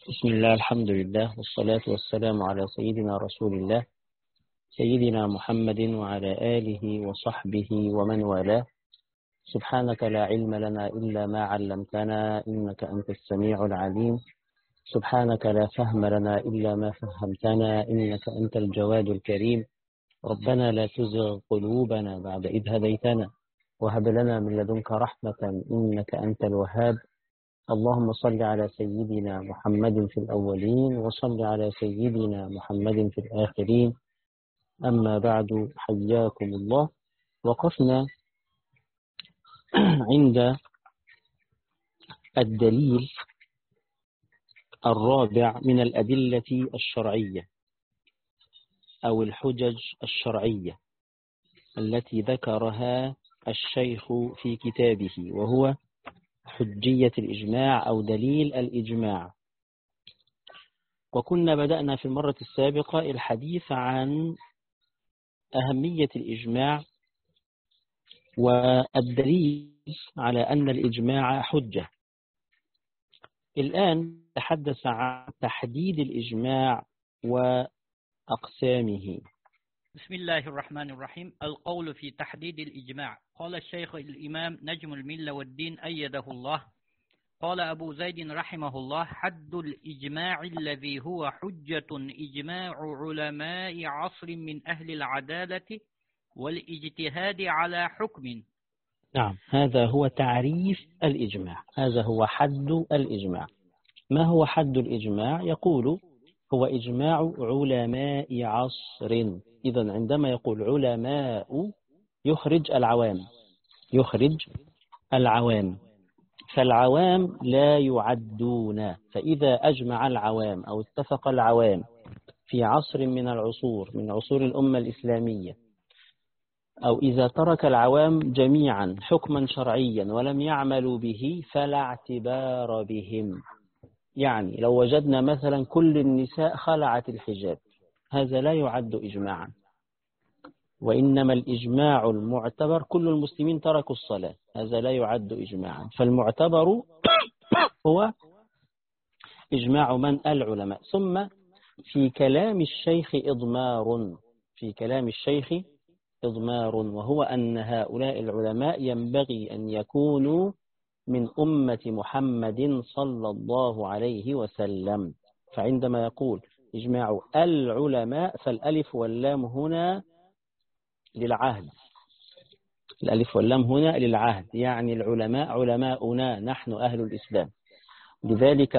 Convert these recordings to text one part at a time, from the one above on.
بسم الله، الحمد لله، والصلاة والسلام على سيدنا رسول الله سيدنا محمد وعلى آله وصحبه ومن والاه. سبحانك لا علم لنا إلا ما علمتنا إنك أنت السميع العليم. سبحانك لا فهم لنا إلا ما فهمتنا إنك أنت الجواد الكريم. ربنا لا تزغ قلوبنا بعد إذ هديتنا وهب لنا من لدنك رحمة إنك أنت الوهاب. اللهم صل على سيدنا محمد في الأولين وصل على سيدنا محمد في الآخرين. أما بعد، حياكم الله. وقفنا عند الدليل الرابع من الأدلة الشرعية أو الحجج الشرعية التي ذكرها الشيخ في كتابه، وهو حجية الإجماع أو دليل الإجماع. وكنا بدأنا في المرة السابقة الحديث عن أهمية الإجماع والدليل على أن الإجماع حجة. الآن نتحدث عن تحديد الإجماع وأقسامه. بسم الله الرحمن الرحيم. القول في تحديد الإجماع. قال الشيخ الإمام نجم الملة والدين أيده الله، قال أبو زيد رحمه الله: حد الإجماع الذي هو حجة إجماع علماء عصر من أهل العدالة والاجتهاد على حكم. نعم، هذا هو تعريف الإجماع، هذا هو حد الإجماع. ما هو حد الإجماع؟ يقول هو إجماع علماء عصر. إذن عندما يقول علماء يخرج العوام، فالعوام لا يعدون. فإذا أجمع العوام أو اتفق العوام في عصر من العصور من عصور الأمة الإسلامية، أو إذا ترك العوام جميعا حكما شرعيا ولم يعملوا به فلا اعتبار بهم. يعني لو وجدنا مثلا كل النساء خلعت الحجاب، هذا لا يعد إجماعا، وإنما الإجماع المعتبر كل المسلمين تركوا الصلاة، هذا لا يعد إجماعا. فالمعتبر هو إجماع من؟ العلماء. ثم في كلام الشيخ إضمار، وهو أن هؤلاء العلماء ينبغي أن يكونوا من أمة محمد صلى الله عليه وسلم. فعندما يقول إجماع العلماء فالألف واللام هنا للعهد، يعني العلماء علماؤنا نحن أهل الإسلام. لذلك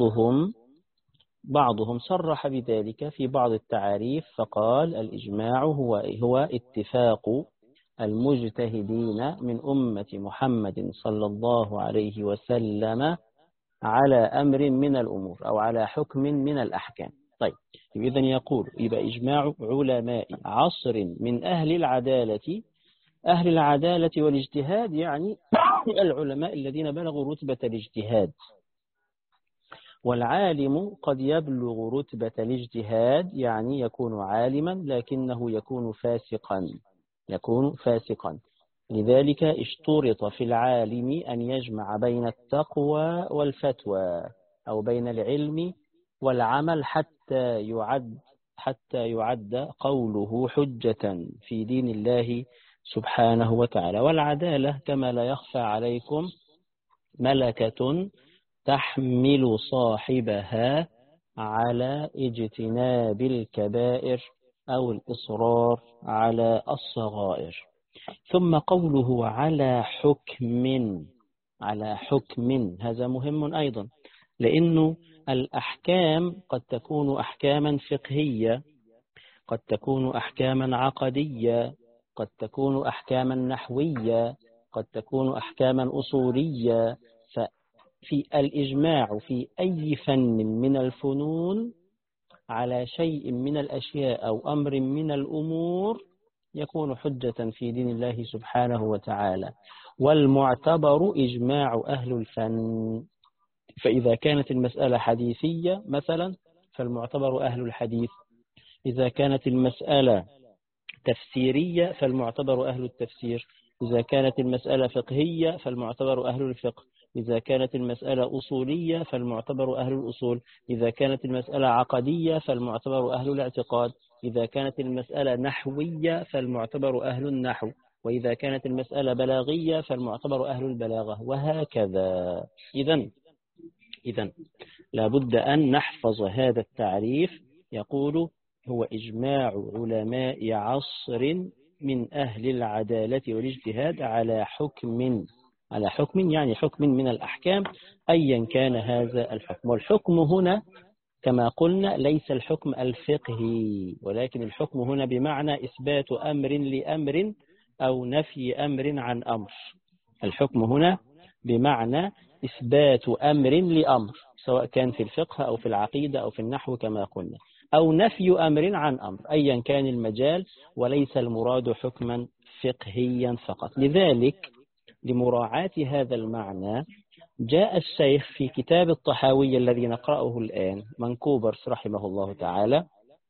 بعضهم صرح بذلك في بعض التعاريف، فقال الإجماع هو اتفاق المجتهدين من أمة محمد صلى الله عليه وسلم على أمر من الأمور أو على حكم من الأحكام. طيب، إذن يقول يبقى إجماع علماء عصر من أهل العدالة والاجتهاد، يعني العلماء الذين بلغوا رتبة الاجتهاد. والعالم قد يبلغ رتبة الاجتهاد، يعني يكون عالما لكنه يكون فاسقا. لذلك اشترط في العالم أن يجمع بين التقوى والفتوى، أو بين العلم والعمل، حتى يعد قوله حجة في دين الله سبحانه وتعالى. والعدالة كما لا يخفى عليكم ملكة تحمل صاحبها على اجتناب الكبائر أو الإصرار على الصغائر. ثم قوله على حكم، هذا مهم أيضا، لأن الأحكام قد تكون أحكاما فقهية، قد تكون أحكاما عقدية، قد تكون أحكاما نحوية، قد تكون أحكاما أصولية. ففي الإجماع في أي فن من الفنون على شيء من الأشياء أو أمر من الأمور يكون حجة في دين الله سبحانه وتعالى. والمعتبر إجماع أهل الفن. فإذا كانت المسألة حديثية مثلا فالمعتبر أهل الحديث، إذا كانت المسألة تفسيرية فالمعتبر أهل التفسير، إذا كانت المسألة فقهية فالمعتبر أهل الفقه، إذا كانت المسألة أصولية فالمعتبر أهل الأصول، إذا كانت المسألة عقدية فالمعتبر أهل الاعتقاد، إذا كانت المسألة نحوية فالمعتبر أهل النحو، وإذا كانت المسألة بلاغية فالمعتبر أهل البلاغة، وهكذا. إذن لابد أن نحفظ هذا التعريف. يقول: هو إجماع علماء عصر من أهل العدالة والاجتهاد على حكم يعني حكم من الأحكام، أيا كان هذا الحكم. والحكم هنا كما قلنا ليس الحكم الفقهي، ولكن الحكم هنا بمعنى إثبات أمر لأمر أو نفي أمر عن أمر. الحكم هنا بمعنى إثبات أمر لأمر، سواء كان في الفقه أو في العقيدة أو في النحو كما قلنا، أو نفي أمر عن أمر، أيا كان المجال، وليس المراد حكما فقهيا فقط. لذلك لمراعاة هذا المعنى جاء الشيخ في كتاب الطحاوي الذي نقرأه الآن منكوبرس رحمه الله تعالى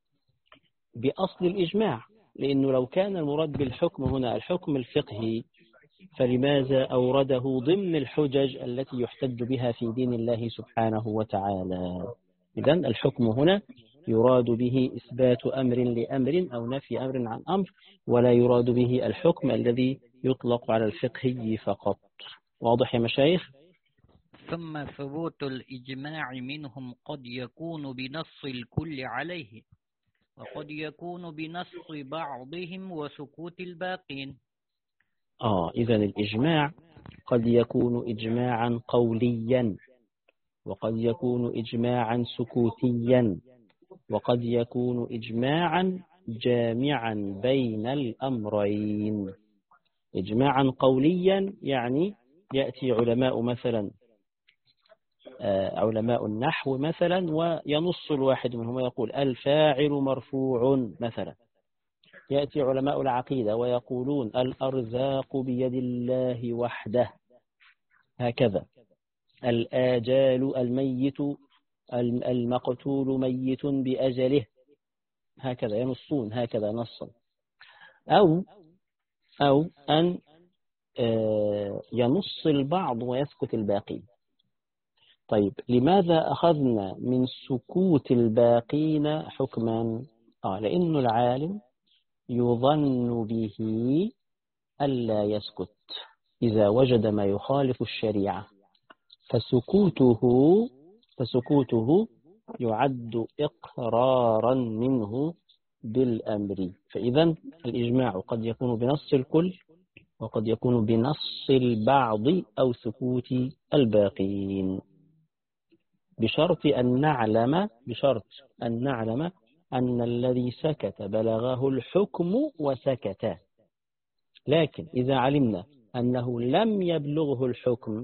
بأصل الإجماع، لأنه لو كان المراد بالحكم هنا الحكم الفقهي فلماذا أورده ضمن الحجج التي يحتج بها في دين الله سبحانه وتعالى؟ إذن الحكم هنا يراد به إثبات أمر لأمر أو نفي أمر عن أمر، ولا يراد به الحكم الذي يطلق على الفقهي فقط. واضح يا مشايخ؟ ثم ثبوت الإجماع منهم قد يكون بنص الكل عليه، وقد يكون بنص بعضهم وسكوت الباقين. إذن الإجماع قد يكون إجماعا قوليا، وقد يكون إجماعا سكوتيا، وقد يكون إجماعا جامعا بين الأمرين. إجماعا قوليا يعني يأتي علماء مثلا علماء النحو مثلا وينص الواحد منهم ويقول الفاعل مرفوع مثلا. يأتي علماء العقيدة ويقولون الأرزاق بيد الله وحده، هكذا. الآجال الميت المقتول ميت بأجله، هكذا ينصون هكذا نصا. أو أن ينص البعض ويسكت الباقين. طيب لماذا أخذنا من سكوت الباقين حكما؟ لأن العالم يظن به ألا يسكت إذا وجد ما يخالف الشريعة، فسكوته يعد إقرارا منه بالأمر. فإذا الإجماع قد يكون بنص الكل، وقد يكون بنص البعض أو سكوت الباقين، بشرط أن نعلم أن الذي سكت بلغه الحكم وسكت. لكن إذا علمنا أنه لم يبلغه الحكم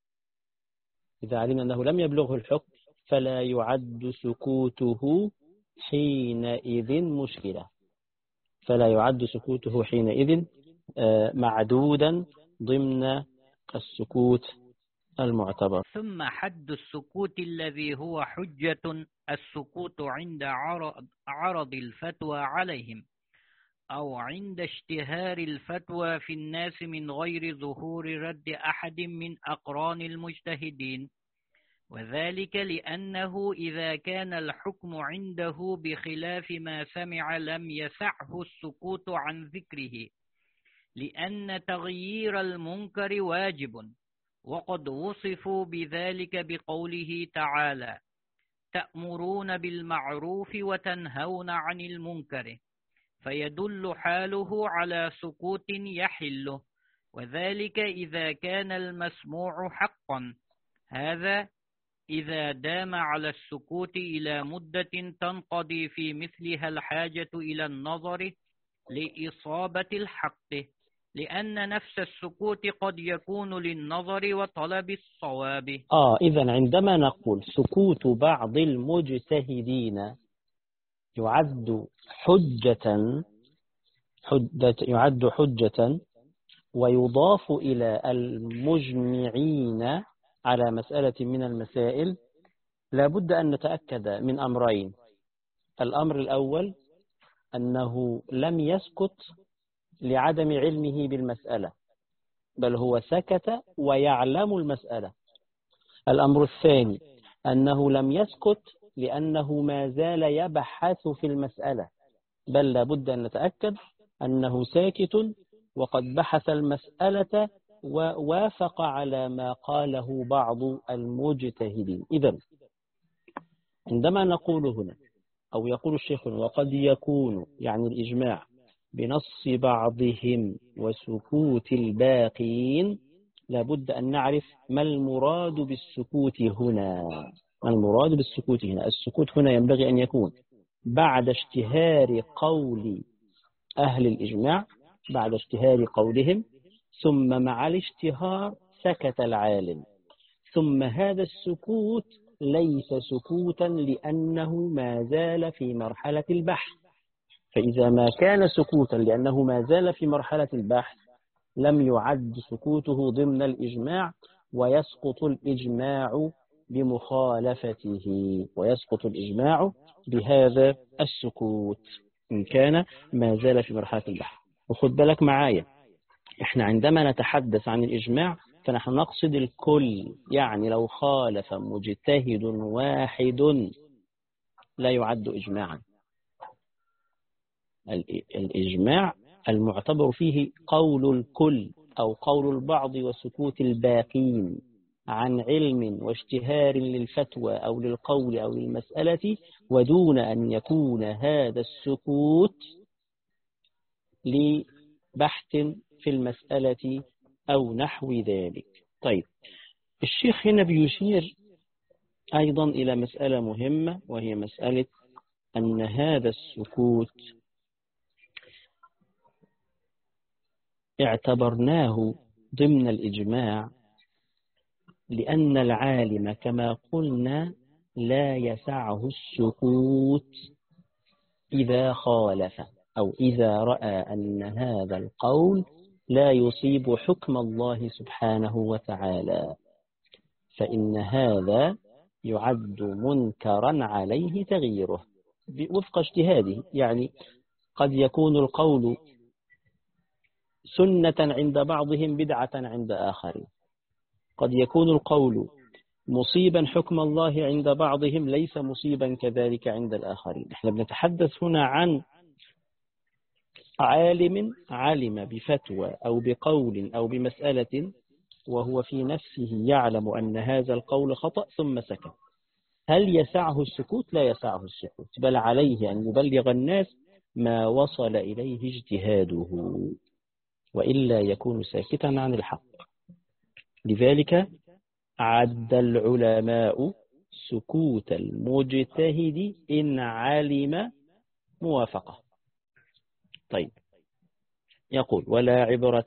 فلا يعد سكوته حينئذ مشكلة، فلا يعد سكوته حينئذ معدودا ضمن السكوت المعتبر. ثم حد السكوت الذي هو حجة السكوت عند عرض الفتوى عليهم، أو عند اشتهار الفتوى في الناس من غير ظهور رد أحد من أقران المجتهدين. وذلك لأنه إذا كان الحكم عنده بخلاف ما سمع لم يسعه السكوت عن ذكره، لأن تغيير المنكر واجب، وقد وصفوا بذلك بقوله تعالى: تأمرون بالمعروف وتنهون عن المنكر، فيدل حاله على سكوت يحله، وذلك إذا كان المسموع حقا. هذا إذا دام على السكوت إلى مدة تنقضي في مثلها الحاجة إلى النظر لإصابة الحق، لأن نفس السكوت قد يكون للنظر وطلب الصواب. إذن عندما نقول سكوت بعض المجتهدين يعد حجة ويضاف إلى المجمعين على مسألة من المسائل، لابد أن نتأكد من أمرين. الأمر الأول أنه لم يسكت لعدم علمه بالمسألة، بل هو سكت ويعلم المسألة، الأمر الثاني أنه لم يسكت لأنه ما زال يبحث في المسألة، بل لابد أن نتأكد أنه ساكت وقد بحث المسألة ووافق على ما قاله بعض المجتهدين. إذن عندما نقول هنا أو يقول الشيخ وقد يكون يعني الإجماع بنص بعضهم وسكوت الباقين، لابد أن نعرف ما المراد بالسكوت هنا. ما المراد بالسكوت هنا؟ السكوت هنا ينبغي أن يكون بعد اشتهار قول أهل الإجماع، بعد اشتهار قولهم، ثم مع الاشتهار سكت العالم، ثم هذا السكوت ليس سكوتا لأنه ما زال في مرحلة البحث. فإذا ما كان سكوتا لأنه ما زال في مرحلة البحث لم يعد سكوته ضمن الإجماع، ويسقط الإجماع بمخالفته، ويسقط الإجماع بهذا السكوت إن كان ما زال في مرحلة البحث. وخد بالك معايا، إحنا عندما نتحدث عن الإجماع فنحن نقصد الكل، يعني لو خالف مجتهد واحد لا يعد إجماعا. الإجماع المعتبر فيه قول الكل أو قول البعض وسكوت الباقين عن علم واشتهار للفتوى أو للقول أو للمسألة، ودون أن يكون هذا السكوت لبحث في المسألة أو نحو ذلك. طيب، الشيخ هنا بيشير أيضا إلى مسألة مهمة، وهي مسألة أن هذا السكوت اعتبرناه ضمن الإجماع لأن العالم كما قلنا لا يسعه السكوت إذا خالف أو إذا رأى أن هذا القول لا يصيب حكم الله سبحانه وتعالى، فإن هذا يعد منكرا عليه تغييره وفق اجتهاده. يعني قد يكون القول سنة عند بعضهم بدعة عند آخرين، قد يكون القول مصيبا حكم الله عند بعضهم ليس مصيبا كذلك عند الآخرين. احنا بنتحدث هنا عن عالم علم بفتوى أو بقول أو بمسألة وهو في نفسه يعلم أن هذا القول خطأ ثم سكت. هل يسعه السكوت؟ لا يسعه السكوت، بل عليه أن يبلغ الناس ما وصل إليه اجتهاده، وإلا يكون ساكتا عن الحق. لذلك عد العلماء سكوت المجتهد إن علم موافقة. طيب، يقول ولا عبرة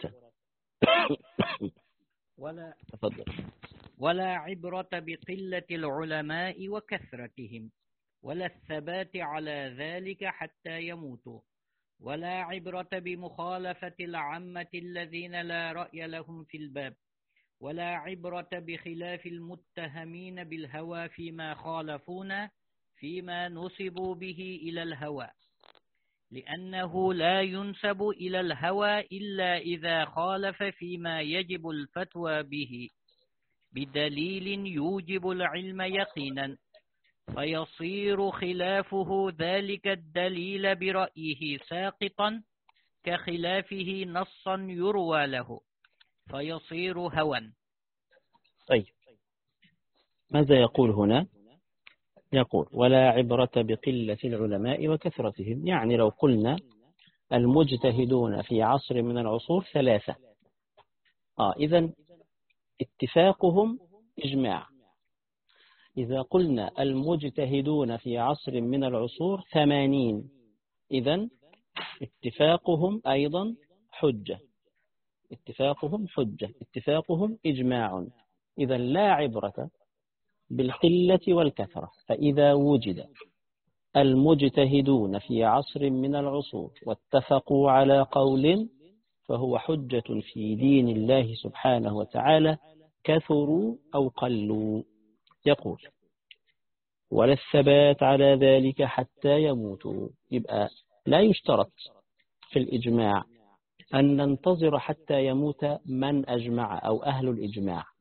ولا عبرة بقلة العلماء وكثرتهم، ولا الثبات على ذلك حتى يموتوا، ولا عبرة بمخالفة العامة الذين لا رأي لهم في الباب، ولا عبرة بخلاف المتهمين بالهوى فيما خالفونا فيما نسبوا به إلى الهوى، لأنه لا ينسب إلى الهوى إلا إذا خالف فيما يجب الفتوى به بدليل يوجب العلم يقينا، فيصير خلافه ذلك الدليل برأيه ساقطا كخلافه نصا يروى له، فيصير هوى. طيب، ماذا يقول هنا؟ يقول ولا عبرة بقلة العلماء وكثرتهم. يعني لو قلنا المجتهدون في عصر من العصور ثلاثة، إذن اتفاقهم إجماع. إذا قلنا المجتهدون في عصر من العصور 80، إذن اتفاقهم أيضا حجة، اتفاقهم حجة، اتفاقهم إجماع. إذن لا عبرة بالقلة والكثرة. فإذا وجد المجتهدون في عصر من العصور واتفقوا على قول فهو حجة في دين الله سبحانه وتعالى، كثروا أو قلوا. يقول ولا الثبات على ذلك حتى يموتوا. يبقى لا يشترط في الإجماع أن ننتظر حتى يموت من أجمع أو أهل الإجماع،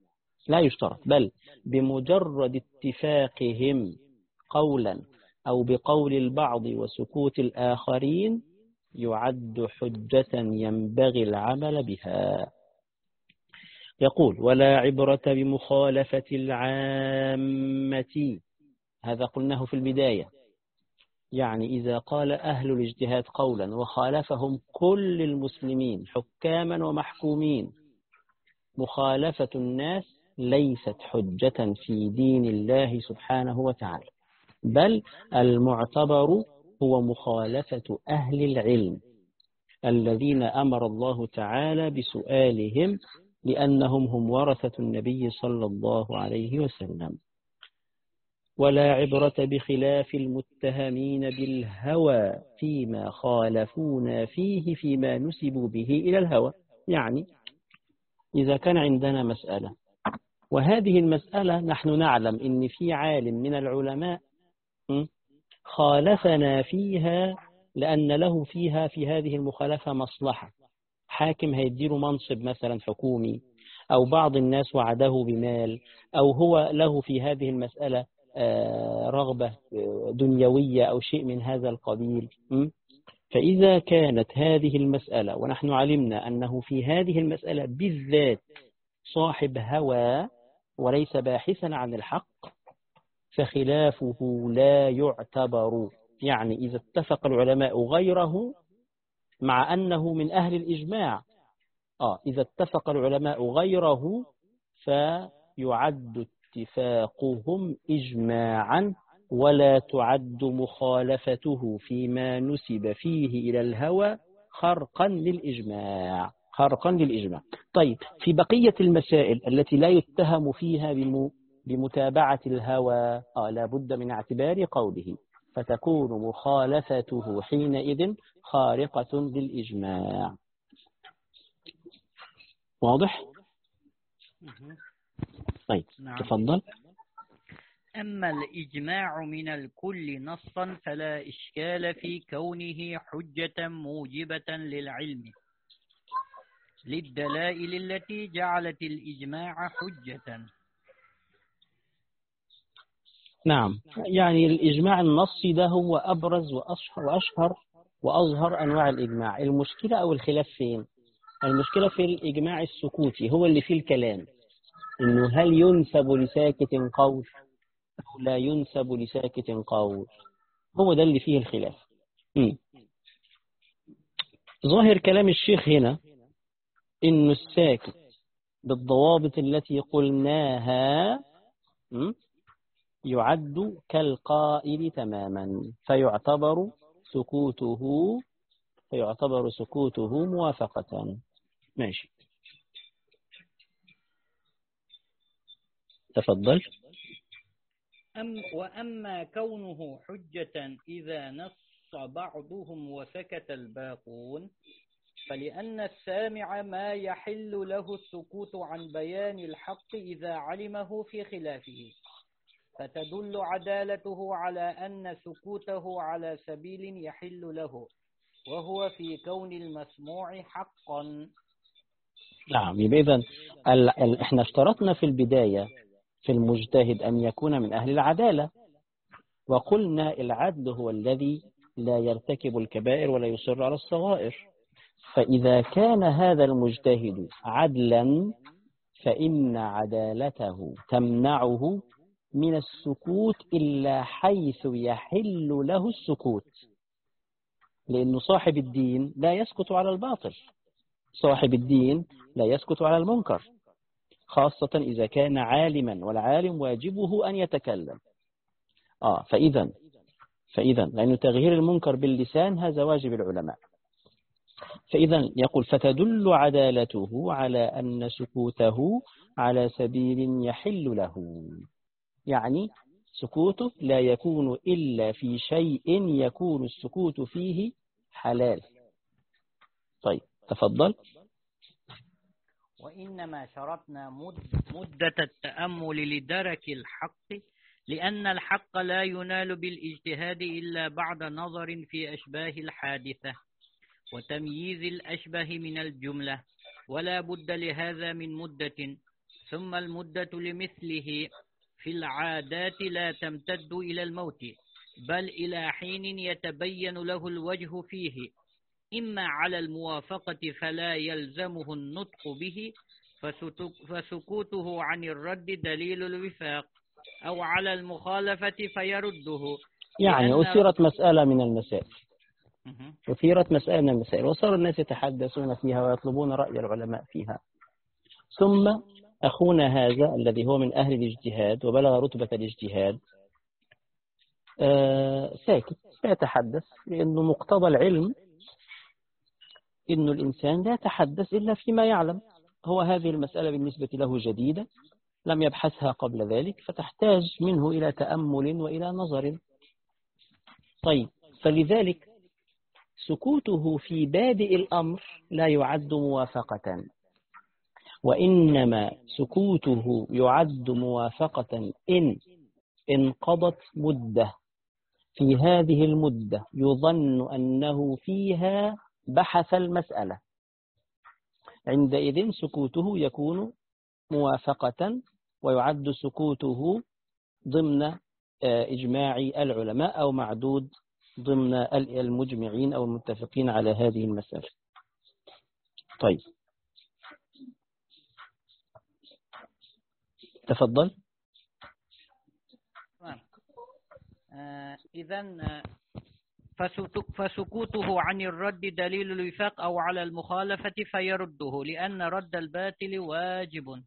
لا يشترط، بل بمجرد اتفاقهم قولا أو بقول البعض وسكوت الآخرين يعد حجة ينبغي العمل بها. يقول: ولا عبرة بمخالفة العامة، هذا قلناه في البداية، يعني إذا قال أهل الاجتهاد قولا وخالفهم كل المسلمين حكاما ومحكومين، مخالفة الناس ليست حجة في دين الله سبحانه وتعالى، بل المعتبر هو مخالفة أهل العلم الذين أمر الله تعالى بسؤالهم، لأنهم هم ورثة النبي صلى الله عليه وسلم. ولا عبرة بخلاف المتهمين بالهوى فيما خالفونا فيه فيما نسبوا به إلى الهوى. يعني إذا كان عندنا مسألة، وهذه المسألة نحن نعلم إن في عالم من العلماء خالفنا فيها لأن له فيها في هذه المخالفة مصلحة، حاكم هيديله منصب مثلا حكومي، أو بعض الناس وعده بمال، أو هو له في هذه المسألة رغبة دنيوية أو شيء من هذا القبيل. فإذا كانت هذه المسألة ونحن علمنا أنه في هذه المسألة بالذات صاحب هوى وليس باحثا عن الحق، فخلافه لا يعتبر. يعني إذا اتفق العلماء غيره مع أنه من أهل الإجماع، إذا اتفق العلماء غيره فيعد اتفاقهم إجماعا، ولا تعد مخالفته فيما نسب فيه إلى الهوى خرقا للإجماع. طيب، في بقية المسائل التي لا يتهم فيها بمتابعة الهوى لا بد من اعتبار قوله، فتكون مخالفته حينئذ خارقة للإجماع. واضح؟ طيب، نعم. تفضل. أما الإجماع من الكل نصا فلا إشكال في كونه حجة موجبة للعلم للدلائل التي جعلت الإجماع حجة. نعم، يعني الإجماع النصي ده هو أبرز وأشهر وأظهر أنواع الإجماع. المشكلة أو الخلاف فين؟ المشكلة في الإجماع السكوتي، هو اللي فيه الكلام، إنه هل ينسب لساكت قول أو لا ينسب لساكت قول، هو ده اللي فيه الخلاف. ظاهر كلام الشيخ هنا إنه الساكت بالضوابط التي قلناها يعد كالقائل تماما، فيعتبر سكوته موافقة. ماشي، تفضل. وأما كونه حجة إذا نص بعضهم وسكت الباقون، فلأن السامع ما يحل له السكوت عن بيان الحق إذا علمه في خلافه، فتدل عدالته على أن سكوته على سبيل يحل له، وهو في كون المسموع حقا. نعم، يبقى إذن احنا اشترطنا في البداية في المجتهد أن يكون من أهل العدالة، وقلنا العدل هو الذي لا يرتكب الكبائر ولا يصر على الصغائر. فإذا كان هذا المجتهد عدلا فإن عدالته تمنعه من السكوت إلا حيث يحل له السكوت، لأن صاحب الدين لا يسكت على الباطل، صاحب الدين لا يسكت على المنكر، خاصة إذا كان عالما، والعالم واجبه أن يتكلم. فإذا لأن تغيير المنكر باللسان هذا واجب العلماء. فإذا يقول: فتدل عدالته على أن سكوته على سبيل يحل له، يعني سكوته لا يكون إلا في شيء يكون السكوت فيه حلال. طيب، تفضل. وإنما شرطنا مدة التأمل لدرك الحق، لأن الحق لا ينال بالاجتهاد إلا بعد نظر في أشباه الحادثة وتمييز الأشبه من الجملة، ولا بد لهذا من مدة، ثم المدة لمثله في العادات لا تمتد إلى الموت، بل إلى حين يتبين له الوجه فيه، إما على الموافقة فلا يلزمه النطق به فسكوته عن الرد دليل الوفاق، أو على المخالفة فيرده. يعني أثيرت مسألة من المسائل، وصار الناس يتحدثون فيها ويطلبون رأي العلماء فيها، ثم أخونا هذا الذي هو من أهل الاجتهاد وبلغ رتبة الاجتهاد ساكت لا يتحدث، لأنه مقتضى العلم إنه الإنسان لا يتحدث إلا فيما يعلم. هو هذه المسألة بالنسبة له جديدة لم يبحثها قبل ذلك، فتحتاج منه إلى تأمل وإلى نظر. طيب، فلذلك سكوته في بادئ الأمر لا يعد موافقة، وإنما سكوته يعد موافقة إن انقضت مدة، في هذه المدة يظن أنه فيها بحث المسألة، عندئذ سكوته يكون موافقة، ويعد سكوته ضمن إجماع العلماء أو معدود ضمن المجمعين أو المتفقين على هذه المسألة. طيب، تفضل. إذن فسكوته عن الرد دليل الوفاق، أو على المخالفة فيرده، لأن رد الباطل واجب.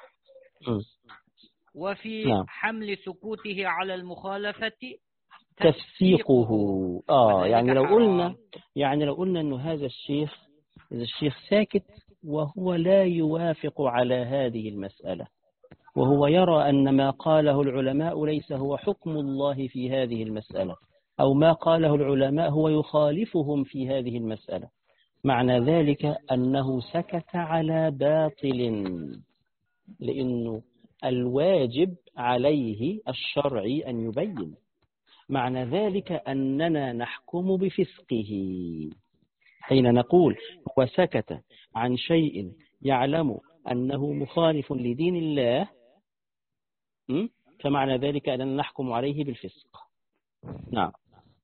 وفي حمل سكوته على المخالفة تفسيقه. يعني لو قلنا أنه هذا الشيخ ساكت وهو لا يوافق على هذه المسألة، وهو يرى أن ما قاله العلماء ليس هو حكم الله في هذه المسألة، أو ما قاله العلماء هو يخالفهم في هذه المسألة، معنى ذلك أنه سكت على باطل، لأنه الواجب عليه الشرعي أن يبين. معنى ذلك أننا نحكم بفسقه حين نقول هو سكت عن شيء يعلم أنه مخالف لدين الله، فمعنى ذلك أننا نحكم عليه بالفسق. نعم.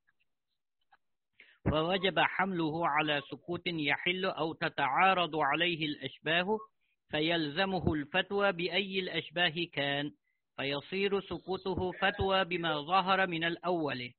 فوجب حمله على سكوت يحل أو تتعارض عليه الأشباه، فيلزمه الفتوى بأي الأشباه كان، فيصير سكوته فتوى بما ظهر من الأول.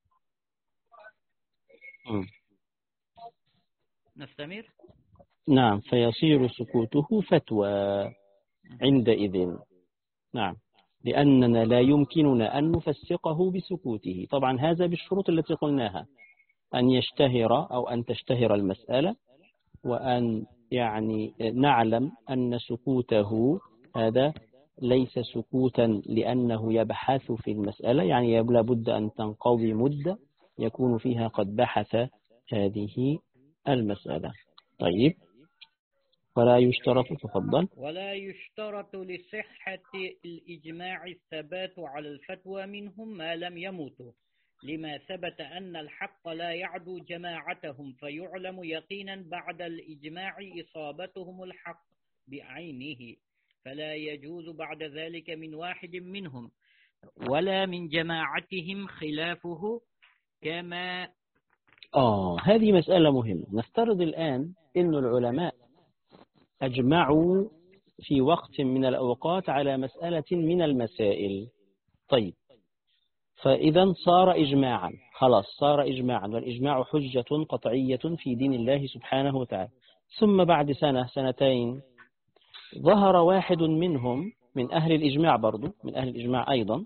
نستمر؟ نعم، فيصير سكوته فتوى عندئذ. نعم، لأننا لا يمكننا أن نفسقه بسكوته. طبعا هذا بالشروط التي قلناها، أن يشتهر أو أن تشتهر المسألة، وأن نعلم أن سكوته هذا ليس سكوتا لأنه يبحث في المسألة، يعني لابد أن تنقضي مدة يكون فيها قد بحث هذه المسألة. طيب، ولا يشترط، تفضل. ولا يشترط لصحة الإجماع الثبات على الفتوى منهم ما لم يموتوا، لما ثبت أن الحق لا يعدو جماعتهم، فيعلم يقينا بعد الإجماع إصابتهم الحق بعينه، فلا يجوز بعد ذلك من واحد منهم ولا من جماعتهم خلافه. كما هذه مسألة مهمة. نفترض الآن أن العلماء أجمعوا في وقت من الأوقات على مسألة من المسائل. طيب، فإذا صار إجماعا، خلاص صار إجماعا، والإجماع حجة قطعية في دين الله سبحانه وتعالى. ثم بعد سنة سنتين ظهر واحد منهم من أهل الإجماع، برضو من أهل الإجماع أيضا،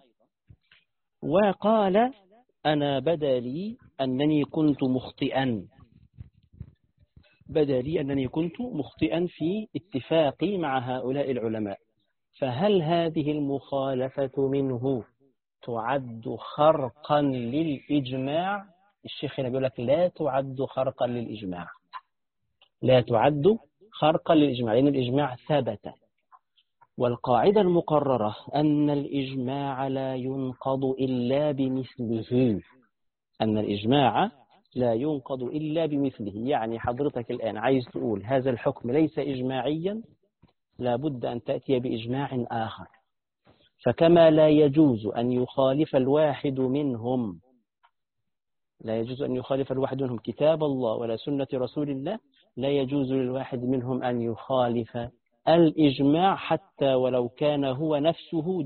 وقال أنا بدا لي أنني كنت مخطئا في اتفاقي مع هؤلاء العلماء. فهل هذه المخالفة منه تعد خرقا للإجماع؟ الشيخ هنا بيقول لك لا تعد خرقا للإجماع، لا تعد خرقا للإجماع، لأن الإجماع ثبت. والقاعدة المقررة أن الإجماع لا ينقض إلا بمثله، أن الإجماع لا ينقض إلا بمثله. يعني حضرتك الآن عايز تقول هذا الحكم ليس إجماعيا، لا بد أن تأتي بإجماع آخر. فكما لا يجوز أن يخالف الواحد منهم كتاب الله ولا سنة رسول الله، لا يجوز للواحد منهم أن يخالف الإجماع حتى ولو كان هو نفسه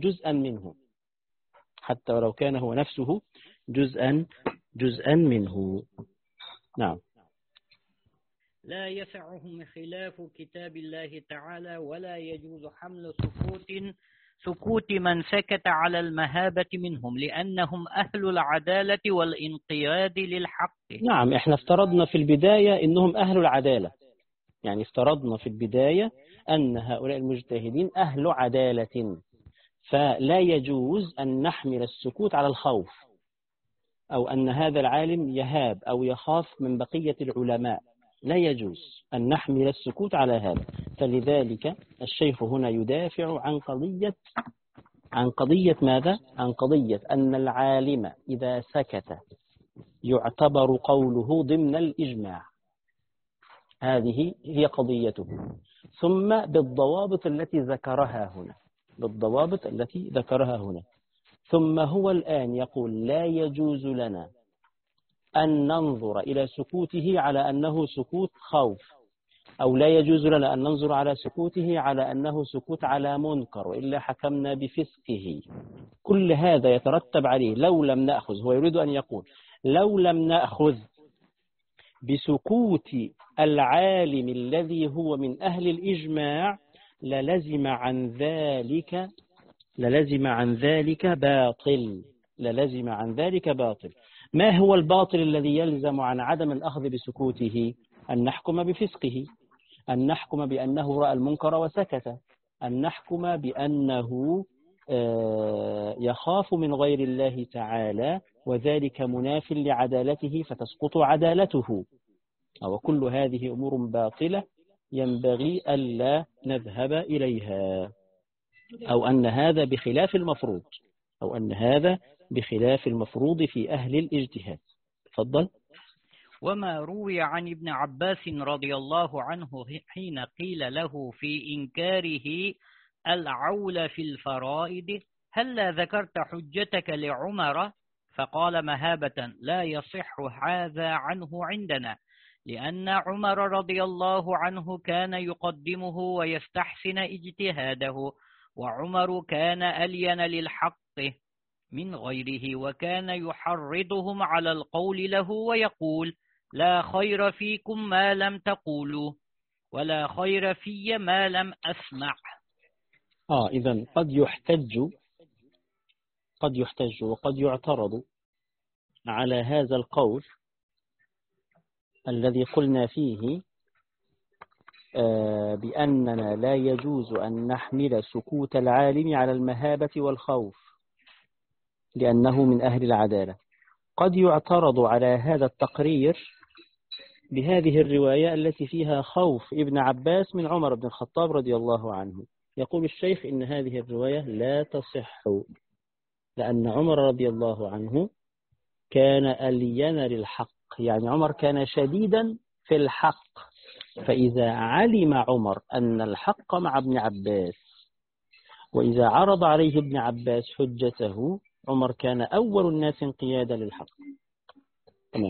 جزءا منه. نعم. لا يسعهم خلاف كتاب الله تعالى، ولا يجوز حمل سكوت من سكت على المهابة منهم، لأنهم أهل العدالة والانقياد للحق. نعم، احنا افترضنا في البداية إنهم أهل العدالة، يعني افترضنا في البداية أن هؤلاء المجتهدين أهل عدالة، فلا يجوز أن نحمل السكوت على الخوف، أو أن هذا العالم يهاب أو يخاف من بقية العلماء، لا يجوز أن نحمل السكوت على هذا. فلذلك الشيخ هنا يدافع عن قضية ماذا؟ عن قضية أن العالم إذا سكت يعتبر قوله ضمن الإجماع، هذه هي قضيته، ثم بالضوابط التي ذكرها هنا. ثم هو الآن يقول لا يجوز لنا أن ننظر إلى سكوته على أنه سكوت خوف، أو لا يجوز لنا أن ننظر على سكوته على أنه سكوت على منكر وإلا حكمنا بفسقه. كل هذا يترتب عليه لو لم نأخذ، هو يريد أن يقول لو لم نأخذ بسكوت العالم الذي هو من أهل الإجماع للزم عن ذلك باطل. ما هو الباطل الذي يلزم عن عدم الأخذ بسكوته؟ أن نحكم بفسقه، أن نحكم بأنه رأى المنكر وسكت، أن نحكم بأنه يخاف من غير الله تعالى وذلك مناف لعدالته فتسقط عدالته. وكل هذه أمور باطلة ينبغي ألا نذهب إليها، أو أن هذا بخلاف المفروض في أهل الاجتهاد. تفضل. وما روي عن ابن عباس رضي الله عنه حين قيل له في إنكاره العول في الفرائض هل ذكرت حجتك لعمر؟ فقال مهابة لا يصح هذا عنه عندنا، لأن عمر رضي الله عنه كان يقدمه ويستحسن اجتهاده، وعمر كان ألين للحق من غيره، وكان يحرضهم على القول له ويقول لا خير فيكم ما لم تقولوا، ولا خير في ما لم أسمع. إذن قد يحتج وقد يعترض على هذا القول الذي قلنا فيه بأننا لا يجوز أن نحمل سكوت العالم على المهابة والخوف لأنه من أهل العدالة. قد يعترض على هذا التقرير بهذه الرواية التي فيها خوف ابن عباس من عمر بن الخطاب رضي الله عنه. يقول الشيخ إن هذه الرواية لا تصح، لأن عمر رضي الله عنه كان ألين للحق، يعني عمر كان شديدا في الحق، فإذا علم عمر أن الحق مع ابن عباس وإذا عرض عليه ابن عباس حجته عمر كان أول الناس انقيادا للحق. تمام.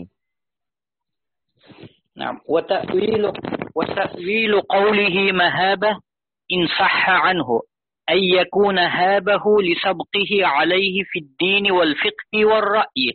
نعم. وتأويل قوله مهابة إن صح عنه أن يكون هابه لسبقه عليه في الدين والفقه والرأي،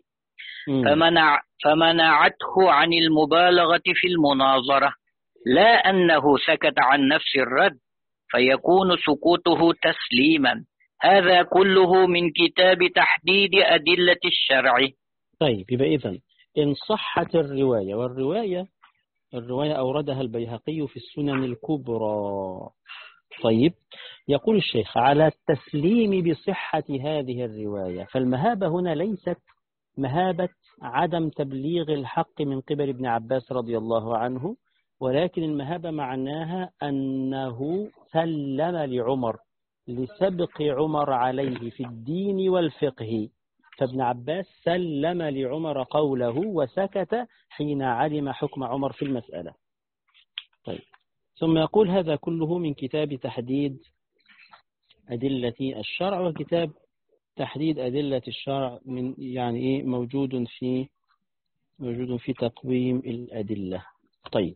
فمنعته عن المبالغة في المناظرة، لا أنه سكت عن نفس الرد فيكون سكوته تسليما. هذا كله من كتاب تحديد أدلة الشرع. طيب، يبقى إذن إن صحت الرواية، والرواية أوردها البيهقي في السنن الكبرى. طيب، يقول الشيخ على التسليم بصحة هذه الرواية، فالمهابة هنا ليست مهابة عدم تبليغ الحق من قبل ابن عباس رضي الله عنه، ولكن المهابة معناها أنه سلم لعمر لسبق عمر عليه في الدين والفقه، فابن عباس سلم لعمر قوله وسكت حين علم حكم عمر في المسألة. طيب، ثم يقول هذا كله من كتاب تحديد أدلة الشرع، وكتاب تحديد أدلة الشرع من يعني إيه موجود في تقويم الأدلة. طيب،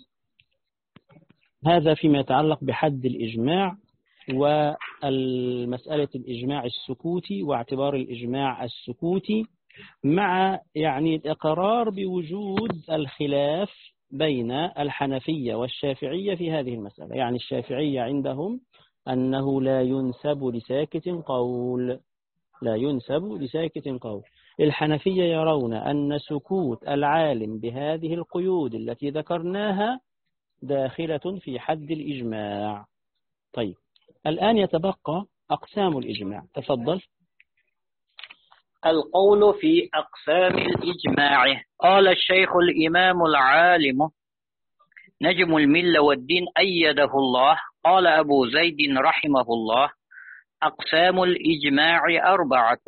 هذا فيما يتعلق بحد الإجماع والمسألة الإجماع السكوتي واعتبار الإجماع السكوتي، مع يعني الإقرار بوجود الخلاف بين الحنفية والشافعية في هذه المسألة. يعني الشافعية عندهم أنه لا ينسب لساكت قول، لا ينسب لساكت قول. الحنفية يرون أن سكوت العالم بهذه القيود التي ذكرناها داخلة في حد الإجماع. طيب، الآن يتبقى أقسام الإجماع. تفضل. القول في أقسام الإجماع. قال الشيخ الإمام العالم نجم الملة والدين أيده الله، قال أبو زيد رحمه الله: أقسام الإجماع 4: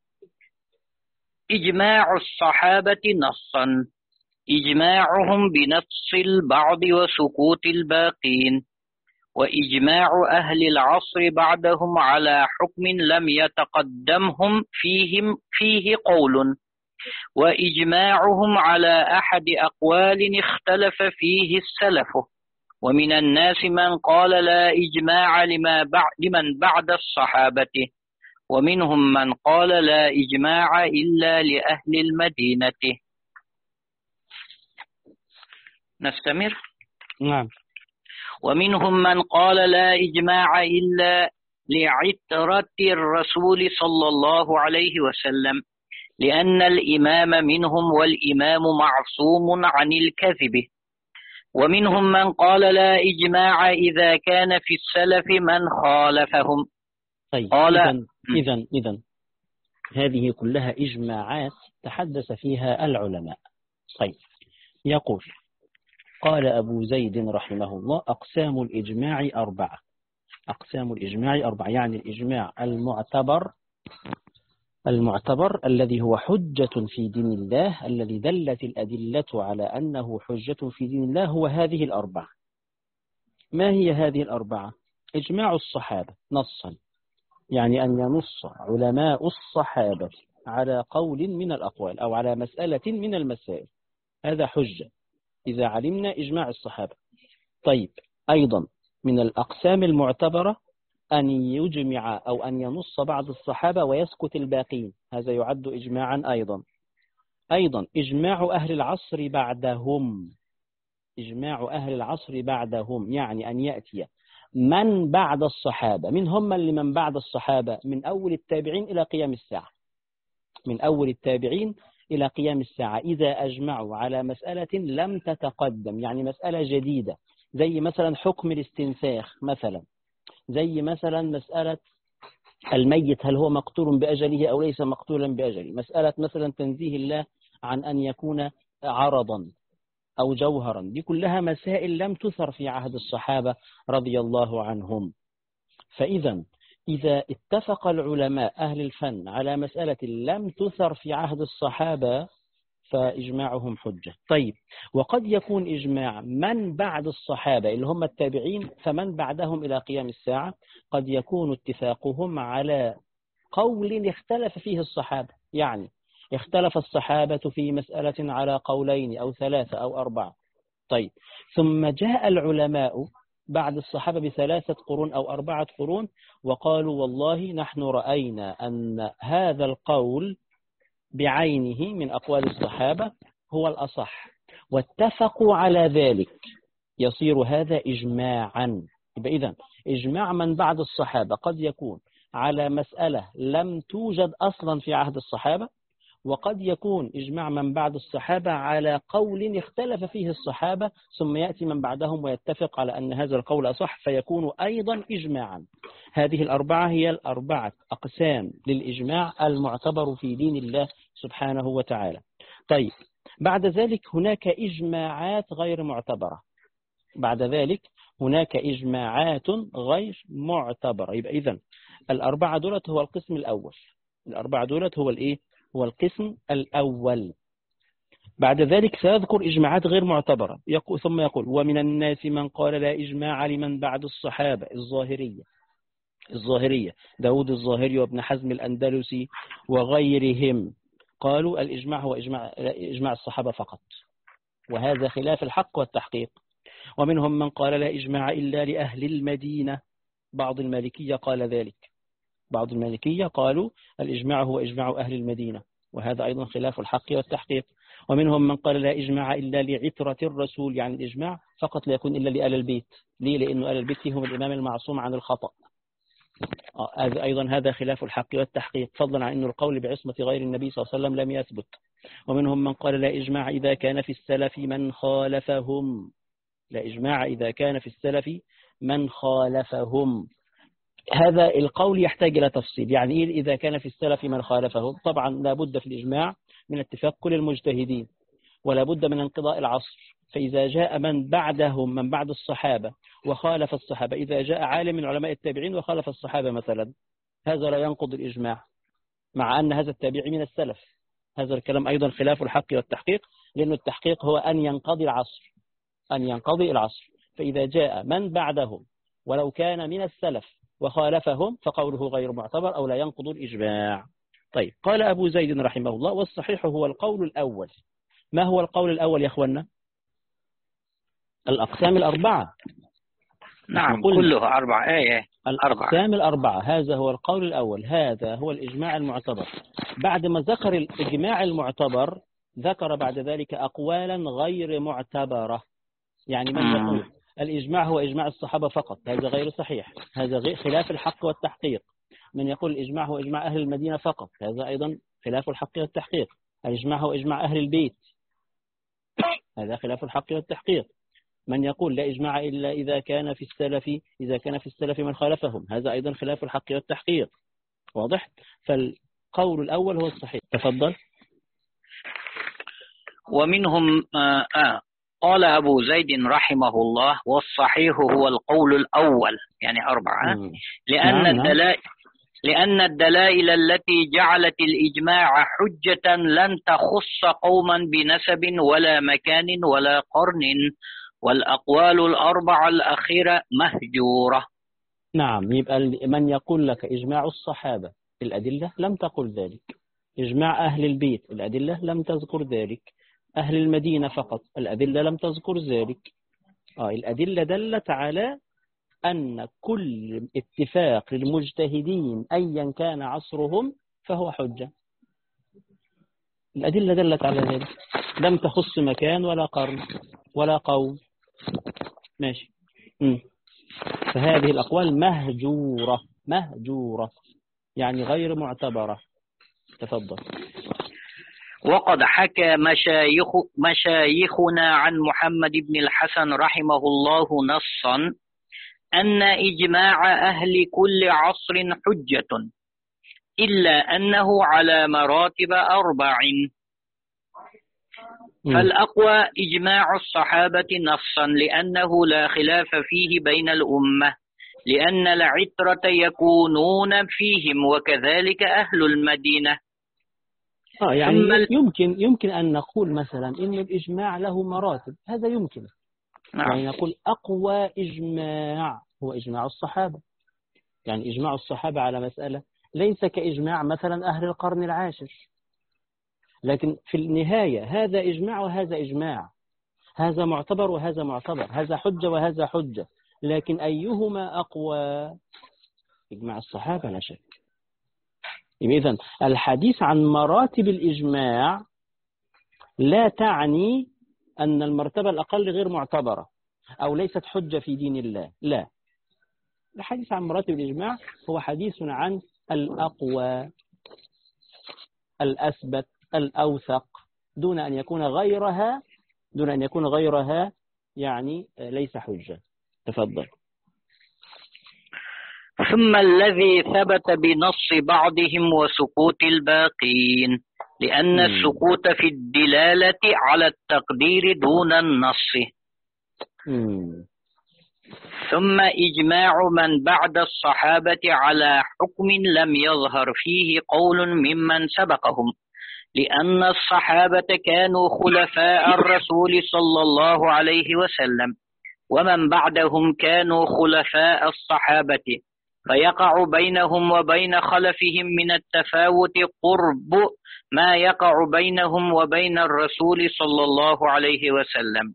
إجماع الصحابة نصا، إجماعهم بنص البعض وسكوت الباقين، وإجماع أهل العصر بعدهم على حكم لم يتقدمهم فيه قول، وإجماعهم على أحد أقوال اختلف فيه السلف. ومن الناس من قال لا إجماع لمن بعد الصحابة، ومنهم من قال لا إجماع إلا لأهل المدينة. نستمر. نعم. ومنهم من قال لا إجماع إلا لعترة الرسول صلى الله عليه وسلم، لأن الإمام منهم والإمام معصوم عن الكذب. ومنهم من قال لا إجماع إذا كان في السلف من خالفهم. طيب، إذن هذه كلها إجماعات تحدث فيها العلماء. طيب، يقول قال أبو زيد رحمه الله: أقسام الإجماع 4. أقسام الإجماع 4، يعني الإجماع المعتبر الذي هو حجة في دين الله، الذي دلت الأدلة على أنه حجة في دين الله، هو هذه 4. ما هي هذه 4؟ إجماع الصحابة نصا، يعني أن ينص علماء الصحابة على قول من الأقوال أو على مسألة من المسائل، هذا حجة إذا علمنا إجماع الصحابة. طيب، أيضا من الأقسام المعتبرة أن يجمع أو أن ينص بعض الصحابة ويسكت الباقين، هذا يعد إجماعا أيضا إجماع أهل العصر بعدهم. إجماع أهل العصر بعدهم يعني أن يأتي من بعد الصحابة. من هم اللي من بعد الصحابة؟ من أول التابعين إلى قيام الساعة. من أول التابعين إلى قيام الساعة، إذا أجمعوا على مسألة لم تتقدم، يعني مسألة جديدة، زي مثلا حكم الاستنساخ مثلا، زي مثلا مسألة الميت هل هو مقتول بأجله أو ليس مقتولا بأجله، مسألة مثلا تنزيه الله عن أن يكون عرضا أو جوهرا، دي كلها مسائل لم تثر في عهد الصحابة رضي الله عنهم. إذا اتفق العلماء أهل الفن على مسألة لم تثر في عهد الصحابة فإجماعهم حجة. طيب، وقد يكون إجماع من بعد الصحابة اللي هم التابعين فمن بعدهم إلى قيام الساعة، قد يكون اتفاقهم على قول اختلف فيه الصحابة، يعني اختلف الصحابة في مسألة على قولين أو 3 أو 4. طيب، ثم جاء العلماء بعد الصحابة ب3 قرون أو 4 قرون وقالوا والله نحن رأينا أن هذا القول بعينه من أقوال الصحابة هو الأصح، واتفقوا على ذلك، يصير هذا إجماعا. إذن إجماع من بعد الصحابة قد يكون على مسألة لم توجد أصلا في عهد الصحابة، وقد يكون إجماع من بعد الصحابة على قول اختلف فيه الصحابة، ثم يأتي من بعدهم ويتفق على أن هذا القول أصح فيكون أيضا إجماعا. هذه 4 هي 4 أقسام للإجماع المعتبر في دين الله سبحانه وتعالى. طيب، بعد ذلك هناك إجماعات غير معتبرة. بعد ذلك هناك إجماعات غير معتبرة. إذن 4 دولت هو القسم الأول. 4 دولت هو الإيه؟ هو القسم الأول. بعد ذلك سيذكر إجماعات غير معتبرة، ثم يقول ومن الناس من قال لا إجماع لمن بعد الصحابة. الظاهرية داود الظاهري وابن حزم الأندلسي وغيرهم قالوا الإجماع هو إجماع الصحابة فقط، وهذا خلاف الحق والتحقيق. ومنهم من قال لا إجماع إلا لأهل المدينة، بعض المالكية قال ذلك، بعض المالكية قالوا الإجماع هو إجماع أهل المدينة، وهذا أيضا خلاف الحق والتحقيق. ومنهم من قال لا إجماع إلا لعترة الرسول، يعني الإجماع فقط لا يكون إلا لآل البيت. ليه؟ لأنه آل البيت فيهم الإمام المعصوم عن الخطأ. أيضا هذا خلاف الحق والتحقيق، فضلا عن أن القول بعصمة غير النبي صلى الله عليه وسلم لم يثبت. ومنهم من قال لا إجماع إذا كان في السلف من خالفهم، لا إجماع إذا كان في السلف من خالفهم. هذا القول يحتاج إلى تفصيل، يعني إيه إذا كان في السلف من خالفهم؟ طبعا لا بد في الإجماع من اتفاق كل المجتهدين، ولا بد من انقضاء العصر. فإذا جاء من بعدهم، من بعد الصحابة وخالف الصحابة، إذا جاء عالم من علماء التابعين وخالف الصحابة مثلا، هذا لا ينقض الإجماع، مع أن هذا التابعي من السلف. هذا الكلام أيضا خلاف الحق والتحقيق، لأن التحقيق هو أن ينقضي العصر، أن ينقضي العصر. فإذا جاء من بعدهم ولو كان من السلف وخالفهم فقوله غير معتبر أو لا ينقض الإجماع. طيب، قال أبو زيد رحمه الله والصحيح هو القول الأول. ما هو القول الأول يا أخوانا؟ الأقسام الأربعة. نعم، كلها أربعة. الأقسام الأربعة، هذا هو القول الأول، هذا هو الإجماع المعتبر. بعد ما ذكر الإجماع المعتبر ذكر بعد ذلك أقوالا غير معتبرة. يعني من يقول الإجماع هو إجماع الصحابة فقط، هذا غير صحيح، هذا غير خلاف الحق والتحقيق. من يقول الإجماع هو إجماع أهل المدينة فقط، هذا أيضا خلاف الحق والتحقيق. الإجماع هو إجماع أهل البيت، هذا خلاف الحق والتحقيق. من يقول لا إجماع إلا إذا كان في السلف من خالفهم، هذا أيضا خلاف الحق والتحقيق. واضح؟ فالقول الأول هو الصحيح. تفضل. ومنهم قال أبو زيد رحمه الله والصحيح هو القول الأول، يعني أربعة. لأن الدلائل التي جعلت الإجماع حجة لن تخص قوما بنسب ولا مكان ولا قرن، والأقوال الأربعة الأخيرة مهجورة. نعم، يبقى من يقول لك إجماع الصحابة الأدلة لم تقل ذلك، إجماع أهل البيت الأدلة لم تذكر ذلك، أهل المدينة فقط الأدلة لم تذكر ذلك. الأدلة دلت على أن كل اتفاق للمجتهدين أيا كان عصرهم فهو حجة. الأدلة دلت على ذلك، لم تخص مكان ولا قرن ولا قوم. ماشي. فهذه الأقوال مهجورة يعني غير معتبرة. تفضل. وقد حكى مشايخنا عن محمد بن الحسن رحمه الله نصا أن إجماع أهل كل عصر حجة، إلا أنه على مراتب 4. فالأقوى إجماع الصحابة نصا، لأنه لا خلاف فيه بين الأمة، لأن العترة يكونون فيهم، وكذلك أهل المدينة. يعني يمكن أن نقول مثلا إن الإجماع له مراتب، هذا يمكن. يعني نقول أقوى إجماع هو إجماع الصحابة، يعني إجماع الصحابة على مسألة ليس كإجماع مثلا أهل القرن العاشر، لكن في النهاية هذا إجماع وهذا إجماع، هذا معتبر وهذا معتبر، هذا حجة وهذا حجة، لكن أيهما أقوى؟ إجماع الصحابة لا شك. إذن الحديث عن مراتب الإجماع لا تعني أن المرتبة الأقل غير معتبرة أو ليست حجة في دين الله، لا. الحديث عن مراتب الإجماع هو حديث عن الأقوى الأثبت الأوثق، دون أن يكون غيرها يعني ليس حجة. تفضل. ثم الذي ثبت بنص بعضهم وسكوت الباقين، لأن السكوت في الدلالة على التقدير دون النص. ثم إجماع من بعد الصحابة على حكم لم يظهر فيه قول ممن سبقهم، لأن الصحابة كانوا خلفاء الرسول صلى الله عليه وسلم، ومن بعدهم كانوا خلفاء الصحابة، فيقع بينهم وبين خلفهم من التفاوت قرب ما يقع بينهم وبين الرسول صلى الله عليه وسلم.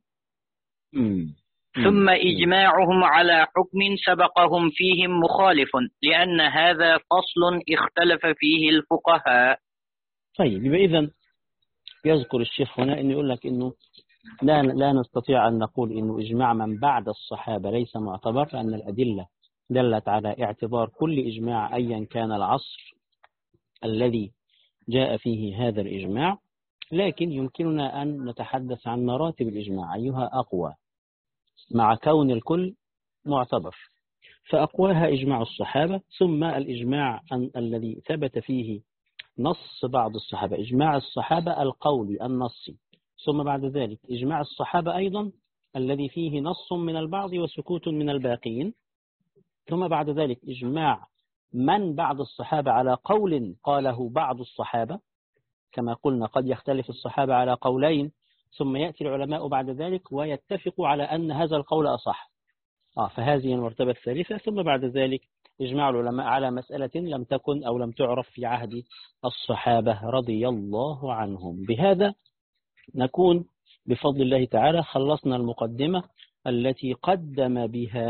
ثم إجماعهم على حكم سبقهم فيهم مخالف، لأن هذا فصل اختلف فيه الفقهاء. طيب، يبقى إذن يذكر الشيخ هنا إنه يقول لك إنه لا نستطيع أن نقول إنه إجماع من بعد الصحابة ليس معتبر، لأن الأدلة دلت على اعتبار كل إجماع أيا كان العصر الذي جاء فيه هذا الإجماع. لكن يمكننا أن نتحدث عن مراتب الإجماع أيها أقوى، مع كون الكل معتبر. فأقواها إجماع الصحابة، ثم الإجماع الذي ثبت فيه نص بعض الصحابة، إجماع الصحابة القولي النصي، ثم بعد ذلك إجماع الصحابة أيضا الذي فيه نص من البعض وسكوت من الباقين، ثم بعد ذلك إجماع من بعد الصحابة على قول قاله بعض الصحابة، كما قلنا قد يختلف الصحابة على قولين، ثم يأتي العلماء بعد ذلك ويتفقوا على أن هذا القول أصح، فهذه المرتبة الثالثة. ثم بعد ذلك إجماع العلماء على مسألة لم تكن أو لم تعرف في عهد الصحابة رضي الله عنهم. بهذا نكون بفضل الله تعالى خلصنا المقدمة التي قدم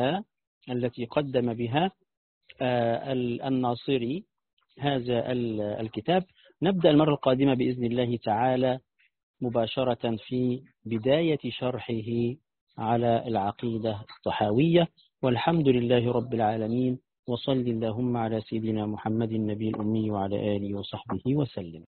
بها الناصري هذا الكتاب. نبدأ المرة القادمة بإذن الله تعالى مباشرة في بداية شرحه على العقيدة الطحاوية. والحمد لله رب العالمين، وصل اللهم على سيدنا محمد النبي الأمي وعلى آله وصحبه وسلم.